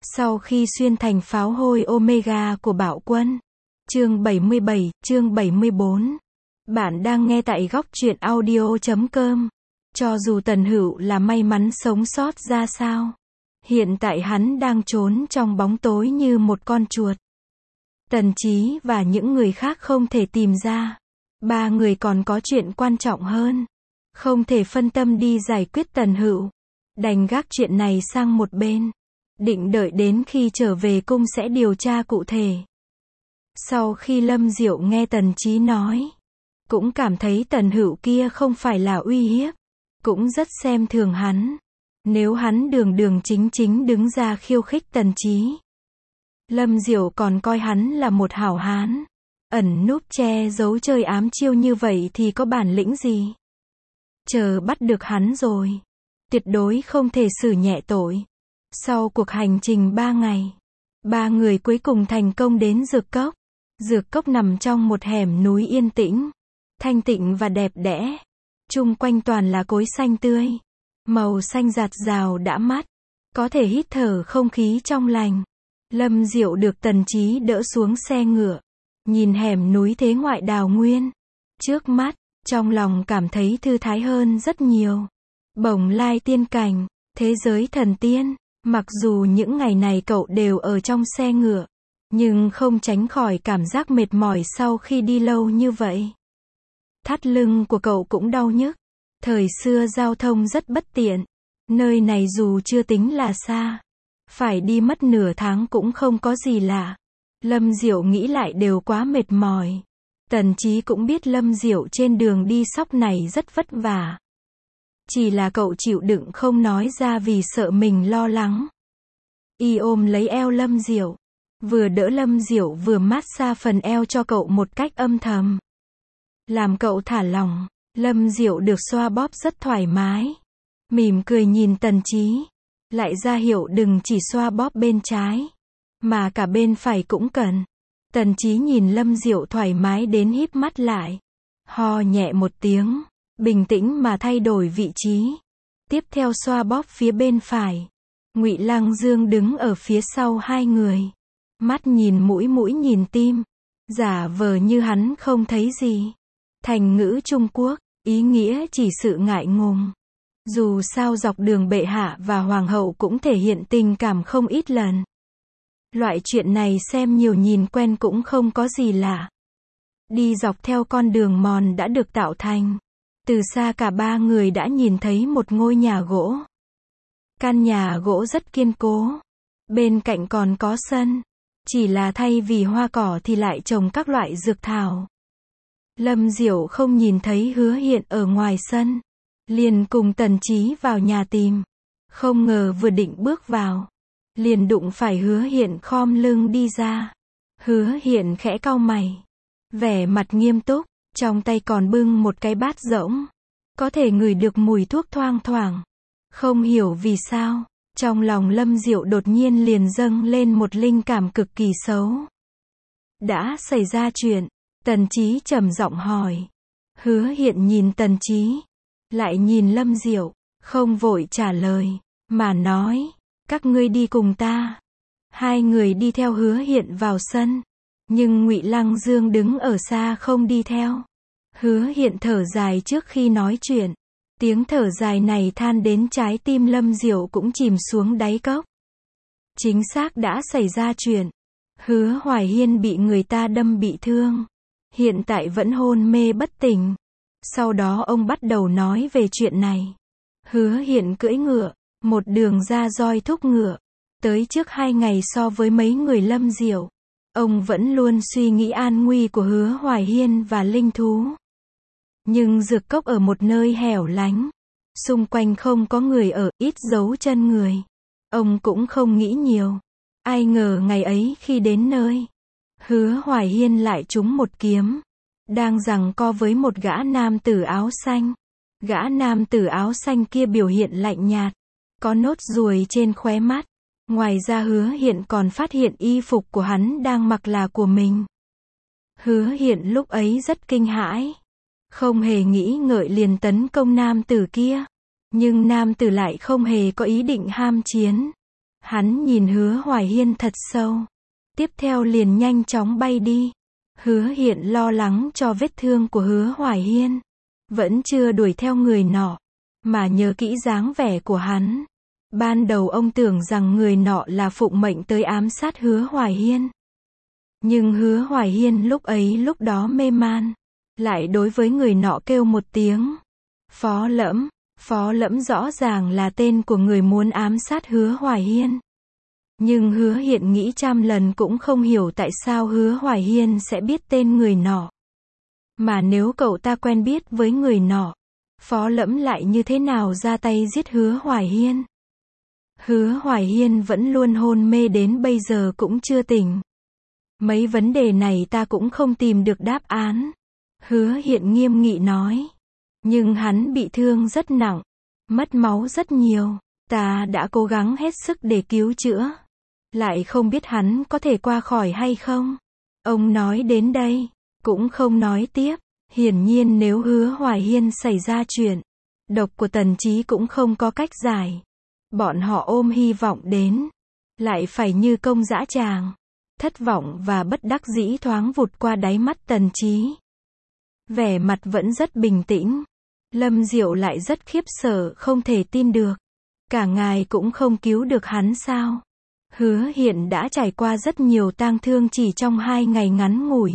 Sau khi xuyên thành pháo hôi Omega của Bạo Quân. Chương 77, chương 74. Bạn đang nghe tại góc truyện audio.com. Cho dù Tần Hữu là may mắn sống sót ra sao, hiện tại hắn đang trốn trong bóng tối như một con chuột. Tần Chí và những người khác không thể tìm ra. Ba người còn có chuyện quan trọng hơn. Không thể phân tâm đi giải quyết Tần Hữu. Đành gác chuyện này sang một bên. Định đợi đến khi trở về cung sẽ điều tra cụ thể. Sau khi Lâm Diệu nghe Tần Chí nói, cũng cảm thấy Tần Hữu kia không phải là uy hiếp, cũng rất xem thường hắn. Nếu hắn đường đường chính chính đứng ra khiêu khích Tần Chí, Lâm Diệu còn coi hắn là một hảo hán, ẩn núp che giấu chơi ám chiêu như vậy thì có bản lĩnh gì? Chờ bắt được hắn rồi, tuyệt đối không thể xử nhẹ tội. Sau cuộc hành trình 3 ngày, ba người cuối cùng thành công đến Dược Cốc. Dược Cốc nằm trong một hẻm núi yên tĩnh, thanh tịnh và đẹp đẽ. Chung quanh toàn là cối xanh tươi, màu xanh rạt rào đã mắt, có thể hít thở không khí trong lành. Lâm Diệu được Tần Chí đỡ xuống xe ngựa, nhìn hẻm núi thế ngoại đào nguyên trước mắt, trong lòng cảm thấy thư thái hơn rất nhiều. Bồng lai tiên cảnh, thế giới thần tiên. Mặc dù những ngày này cậu đều ở trong xe ngựa, nhưng không tránh khỏi cảm giác mệt mỏi sau khi đi lâu như vậy. Thắt lưng của cậu cũng đau nhức. Thời xưa giao thông rất bất tiện. Nơi này dù chưa tính là xa, phải đi mất nửa tháng cũng không có gì lạ. Lâm Diệu nghĩ lại đều quá mệt mỏi. Tần Chí cũng biết Lâm Diệu trên đường đi sóc này rất vất vả. Chỉ là cậu chịu đựng không nói ra vì sợ mình lo lắng. Y ôm lấy eo Lâm Diệu, vừa đỡ Lâm Diệu vừa mát xa phần eo cho cậu một cách âm thầm. Làm cậu thả lỏng, Lâm Diệu được xoa bóp rất thoải mái. Mỉm cười nhìn Tần Chí, lại ra hiệu đừng chỉ xoa bóp bên trái, mà cả bên phải cũng cần. Tần Chí nhìn Lâm Diệu thoải mái đến híp mắt lại. Ho nhẹ một tiếng, bình tĩnh mà thay đổi vị trí. Tiếp theo xoa bóp phía bên phải. Ngụy Lăng Dương đứng ở phía sau hai người. Mắt nhìn mũi, mũi nhìn tim. Giả vờ như hắn không thấy gì. Thành ngữ Trung Quốc, ý nghĩa chỉ sự ngại ngùng. Dù sao dọc đường bệ hạ và hoàng hậu cũng thể hiện tình cảm không ít lần. Loại chuyện này xem nhiều nhìn quen cũng không có gì lạ. Đi dọc theo con đường mòn đã được tạo thành. Từ xa cả ba người đã nhìn thấy một ngôi nhà gỗ. Căn nhà gỗ rất kiên cố. Bên cạnh còn có sân. Chỉ là thay vì hoa cỏ thì lại trồng các loại dược thảo. Lâm Diệu không nhìn thấy Hứa Hiện ở ngoài sân. Liền cùng Tần Chí vào nhà tìm. Không ngờ vừa định bước vào, liền đụng phải Hứa Hiện khom lưng đi ra. Hứa Hiện khẽ cau mày, vẻ mặt nghiêm túc, trong tay còn bưng một cái bát rỗng. Có thể ngửi được mùi thuốc thoang thoảng. Không hiểu vì sao, trong lòng Lâm Diệu đột nhiên liền dâng lên một linh cảm cực kỳ xấu. Đã xảy ra chuyện? Tần Chí trầm giọng hỏi. Hứa Hiện nhìn Tần Chí, lại nhìn Lâm Diệu, không vội trả lời, mà nói, các ngươi đi cùng ta. Hai người đi theo Hứa Hiện vào sân, nhưng Ngụy Lăng Dương đứng ở xa không đi theo. Hứa Hiện thở dài trước khi nói chuyện. Tiếng thở dài này than đến trái tim Lâm Diệu cũng chìm xuống đáy cốc. Chính xác đã xảy ra chuyện. Hứa Hoài Hiên bị người ta đâm bị thương. Hiện tại vẫn hôn mê bất tỉnh. Sau đó ông bắt đầu nói về chuyện này. Hứa Hiện cưỡi ngựa, một đường ra roi thúc ngựa. Tới trước 2 ngày so với mấy người Lâm Diệu. Ông vẫn luôn suy nghĩ an nguy của Hứa Hoài Hiên và linh thú. Nhưng Dược Cốc ở một nơi hẻo lánh. Xung quanh không có người ở, ít dấu chân người. Ông cũng không nghĩ nhiều. Ai ngờ ngày ấy khi đến nơi, Hứa Hoài Hiên lại trúng một kiếm. Đang giằng co với một gã nam tử áo xanh. Gã nam tử áo xanh kia biểu hiện lạnh nhạt. Có nốt ruồi trên khóe mắt. Ngoài ra Hứa Hiện còn phát hiện y phục của hắn đang mặc là của mình. Hứa Hiện lúc ấy rất kinh hãi. Không hề nghĩ ngợi liền tấn công nam tử kia. Nhưng nam tử lại không hề có ý định ham chiến. Hắn nhìn Hứa Hoài Hiên thật sâu. Tiếp theo liền nhanh chóng bay đi. Hứa Hiện lo lắng cho vết thương của Hứa Hoài Hiên. Vẫn chưa đuổi theo người nọ. Mà nhớ kỹ dáng vẻ của hắn. Ban đầu ông tưởng rằng người nọ là phụng mệnh tới ám sát Hứa Hoài Hiên. Nhưng Hứa Hoài Hiên lúc đó mê man. Lại đối với người nọ kêu một tiếng. Phó Lẫm. Phó Lẫm rõ ràng là tên của người muốn ám sát Hứa Hoài Hiên. Nhưng Hứa Hiện nghĩ trăm lần cũng không hiểu tại sao Hứa Hoài Hiên sẽ biết tên người nọ. Mà nếu cậu ta quen biết với người nọ, Phó Lẫm lại như thế nào ra tay giết Hứa Hoài Hiên? Hứa Hoài Hiên vẫn luôn hôn mê đến bây giờ cũng chưa tỉnh. Mấy vấn đề này ta cũng không tìm được đáp án. Hứa Hiện nghiêm nghị nói. Nhưng hắn bị thương rất nặng, mất máu rất nhiều. Ta đã cố gắng hết sức để cứu chữa. Lại không biết hắn có thể qua khỏi hay không. Ông nói đến đây, cũng không nói tiếp. Hiển nhiên nếu Hứa Hoài Hiên xảy ra chuyện, độc của Tần Chí cũng không có cách giải. Bọn họ ôm hy vọng đến, lại phải như công dã tràng. Thất vọng và bất đắc dĩ thoáng vụt qua đáy mắt Tần Chí. Vẻ mặt vẫn rất bình tĩnh. Lâm Diệu lại rất khiếp sợ không thể tin được. Cả ngài cũng không cứu được hắn sao? Hứa Hiện đã trải qua rất nhiều tang thương chỉ trong 2 ngày ngắn ngủi.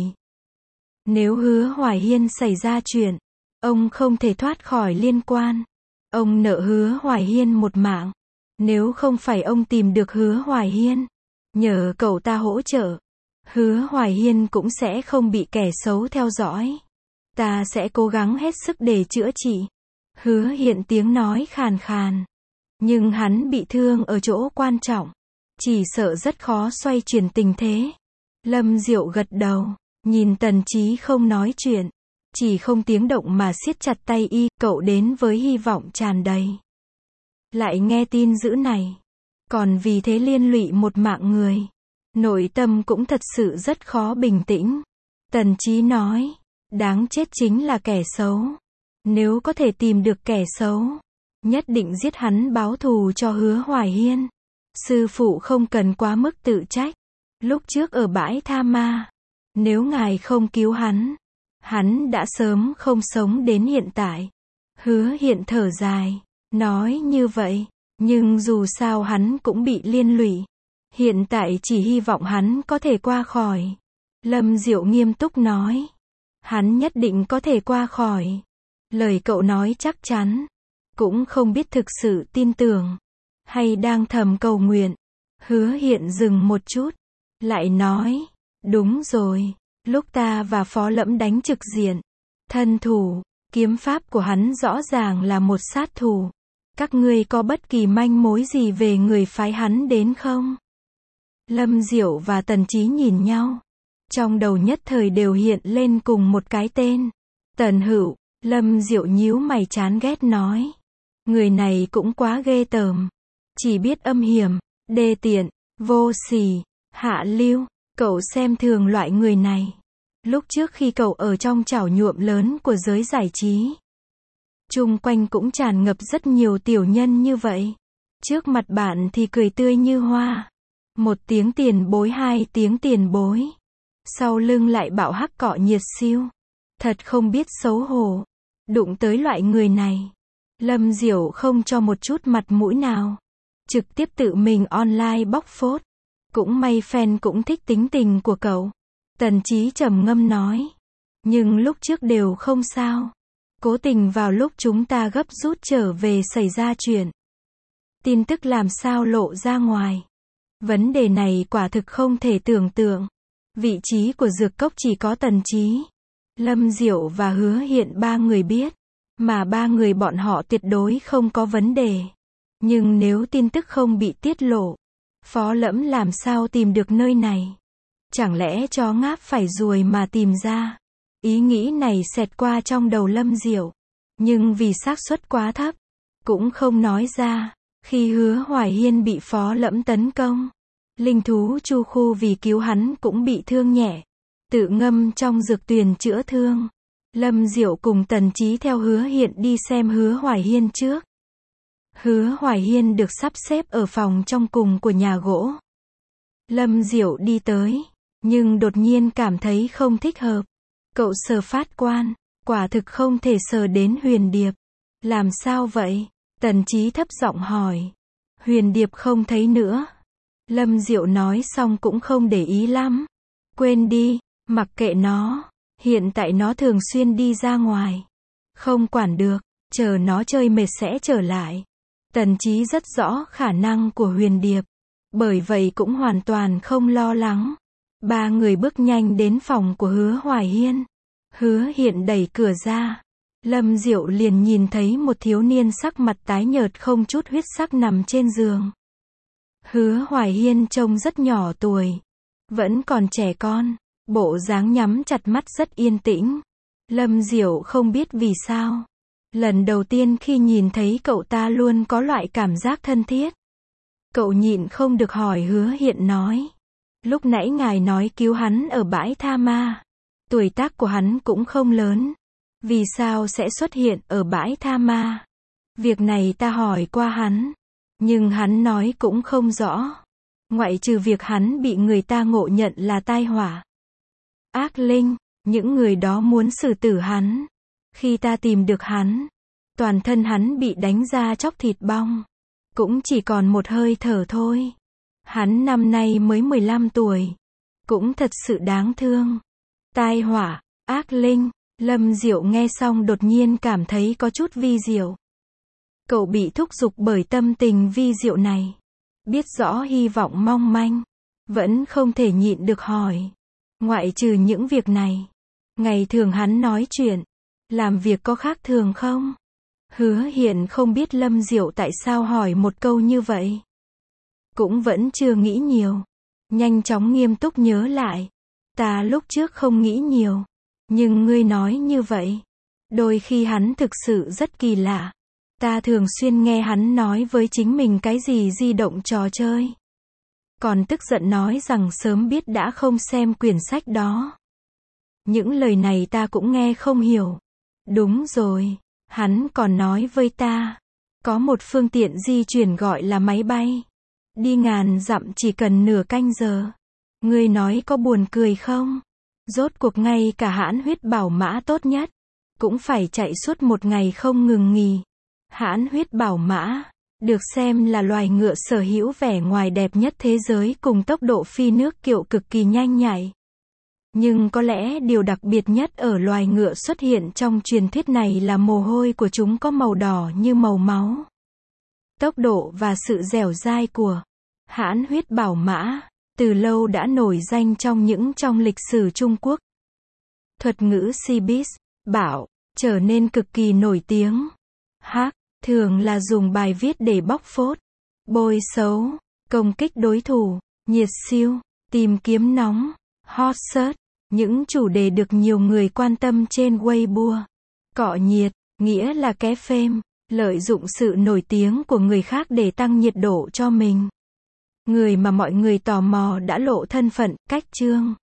Nếu Hứa Hoài Hiên xảy ra chuyện, ông không thể thoát khỏi liên quan. Ông nợ Hứa Hoài Hiên một mạng. Nếu không phải ông tìm được Hứa Hoài Hiên, nhờ cậu ta hỗ trợ, Hứa Hoài Hiên cũng sẽ không bị kẻ xấu theo dõi. Ta sẽ cố gắng hết sức để chữa trị. Hứa Hiện tiếng nói khàn khàn. Nhưng hắn bị thương ở chỗ quan trọng. Chỉ sợ rất khó xoay chuyển tình thế. Lâm Diệu gật đầu. Nhìn Tần Chí không nói chuyện. Chỉ không tiếng động mà siết chặt tay y. Cậu đến với hy vọng tràn đầy. Lại nghe tin dữ này. Còn vì thế liên lụy một mạng người. Nội tâm cũng thật sự rất khó bình tĩnh. Tần Chí nói. Đáng chết chính là kẻ xấu. Nếu có thể tìm được kẻ xấu, nhất định giết hắn báo thù cho Hứa Hoài Hiên. Sư phụ không cần quá mức tự trách. Lúc trước ở bãi Tha Ma, nếu ngài không cứu hắn đã sớm không sống đến hiện tại. Hứa Hiện thở dài, nói như vậy, nhưng dù sao hắn cũng bị liên lụy. Hiện tại chỉ hy vọng hắn có thể qua khỏi. Lâm Diệu nghiêm túc nói. Hắn nhất định có thể qua khỏi. Lời cậu nói chắc chắn. Cũng không biết thực sự tin tưởng. Hay đang thầm cầu nguyện. Hứa Hiện dừng một chút. Lại nói. Đúng rồi. Lúc ta và Phó Lẫm đánh trực diện. Thân thủ. Kiếm pháp của hắn rõ ràng là một sát thủ. Các ngươi có bất kỳ manh mối gì về người phái hắn đến không? Lâm Diệu và Tần Chí nhìn nhau. Trong đầu nhất thời đều hiện lên cùng một cái tên. Tần Hữu. Lâm Diệu nhíu mày chán ghét nói. Người này cũng quá ghê tởm. Chỉ biết âm hiểm, đê tiện, vô sỉ, hạ lưu. Cậu xem thường loại người này. Lúc trước khi cậu ở trong chảo nhuộm lớn của giới giải trí, chung quanh cũng tràn ngập rất nhiều tiểu nhân như vậy. Trước mặt bạn thì cười tươi như hoa. 1 tiếng tiền bối, 2 tiếng tiền bối. Sau lưng lại bạo hắc cọ nhiệt siêu. Thật không biết xấu hổ. Đụng tới loại người này. Lâm Diệu không cho một chút mặt mũi nào. Trực tiếp tự mình online bóc phốt. Cũng may fan cũng thích tính tình của cậu. Tần Chí trầm ngâm nói. Nhưng lúc trước đều không sao. Cố tình vào lúc chúng ta gấp rút trở về xảy ra chuyện. Tin tức làm sao lộ ra ngoài. Vấn đề này quả thực không thể tưởng tượng. Vị trí của dược cốc chỉ có Tần Chí, Lâm Diệu và Hứa Hiện 3 người biết. Mà 3 người bọn họ tuyệt đối không có vấn đề. Nhưng nếu tin tức không bị tiết lộ, Phó Lẫm làm sao tìm được nơi này? Chẳng lẽ chó ngáp phải ruồi mà tìm ra? Ý nghĩ này xẹt qua trong đầu Lâm Diệu. Nhưng vì xác suất quá thấp, cũng không nói ra. Khi Hứa Hoài Hiên bị Phó Lẫm tấn công, linh thú Chu Khu vì cứu hắn cũng bị thương nhẹ. Tự ngâm trong dược tuyền chữa thương. Lâm Diệu cùng Tần Chí theo Hứa Hiện đi xem Hứa Hoài Hiên trước. Hứa Hoài Hiên được sắp xếp ở phòng trong cùng của nhà gỗ. Lâm Diệu đi tới, nhưng đột nhiên cảm thấy không thích hợp. Cậu sờ phát quan, quả thực không thể sờ đến Huyền Điệp. Làm sao vậy? Tần Chí thấp giọng hỏi. Huyền Điệp không thấy nữa. Lâm Diệu nói xong cũng không để ý lắm. Quên đi, mặc kệ nó. Hiện tại nó thường xuyên đi ra ngoài. Không quản được, chờ nó chơi mệt sẽ trở lại. Tần Chí rất rõ khả năng của Huyền Điệp. Bởi vậy cũng hoàn toàn không lo lắng. Ba người bước nhanh đến phòng của Hứa Hoài Hiên. Hứa Hiện đẩy cửa ra. Lâm Diệu liền nhìn thấy một thiếu niên sắc mặt tái nhợt không chút huyết sắc nằm trên giường. Hứa Hoài Hiên trông rất nhỏ tuổi. Vẫn còn trẻ con. Bộ dáng nhắm chặt mắt rất yên tĩnh. Lâm Diệu không biết vì sao. Lần đầu tiên khi nhìn thấy cậu ta luôn có loại cảm giác thân thiết. Cậu nhịn không được hỏi Hứa Hiện nói. Lúc nãy ngài nói cứu hắn ở bãi tha ma. Tuổi tác của hắn cũng không lớn. Vì sao sẽ xuất hiện ở bãi tha ma? Việc này ta hỏi qua hắn. Nhưng hắn nói cũng không rõ. Ngoại trừ việc hắn bị người ta ngộ nhận là tai họa. Ác linh, những người đó muốn xử tử hắn. Khi ta tìm được hắn, toàn thân hắn bị đánh ra chóc thịt bong. Cũng chỉ còn một hơi thở thôi. Hắn năm nay mới 15 tuổi. Cũng thật sự đáng thương. Tai họa, ác linh. Lâm Diệu nghe xong đột nhiên cảm thấy có chút vi diệu. Cậu bị thúc giục bởi tâm tình vi diệu này. Biết rõ hy vọng mong manh. Vẫn không thể nhịn được hỏi. Ngoại trừ những việc này. Ngày thường hắn nói chuyện. Làm việc có khác thường không? Hứa Hiện không biết Lâm Diệu tại sao hỏi một câu như vậy. Cũng vẫn chưa nghĩ nhiều. Nhanh chóng nghiêm túc nhớ lại. Ta lúc trước không nghĩ nhiều. Nhưng ngươi nói như vậy. Đôi khi hắn thực sự rất kỳ lạ. Ta thường xuyên nghe hắn nói với chính mình cái gì di động trò chơi. Còn tức giận nói rằng sớm biết đã không xem quyển sách đó. Những lời này ta cũng nghe không hiểu. Đúng rồi, hắn còn nói với ta. Có một phương tiện di chuyển gọi là máy bay. Đi ngàn dặm chỉ cần nửa canh giờ. Ngươi nói có buồn cười không? Rốt cuộc ngay cả hãn huyết bảo mã tốt nhất. Cũng phải chạy suốt một ngày không ngừng nghỉ. Hãn huyết bảo mã. Được xem là loài ngựa sở hữu vẻ ngoài đẹp nhất thế giới cùng tốc độ phi nước kiệu cực kỳ nhanh nhạy. Nhưng có lẽ điều đặc biệt nhất ở loài ngựa xuất hiện trong truyền thuyết này là mồ hôi của chúng có màu đỏ như màu máu. Tốc độ và sự dẻo dai của hãn huyết bảo mã, từ lâu đã nổi danh trong lịch sử Trung Quốc. Thuật ngữ Cibis, bảo, trở nên cực kỳ nổi tiếng. Hack, thường là dùng bài viết để bóc phốt, bôi xấu, công kích đối thủ, nhiệt siêu, tìm kiếm nóng, hot search, những chủ đề được nhiều người quan tâm trên Weibo. Cọ nhiệt, nghĩa là ké fame, lợi dụng sự nổi tiếng của người khác để tăng nhiệt độ cho mình. Người mà mọi người tò mò đã lộ thân phận, cách chương.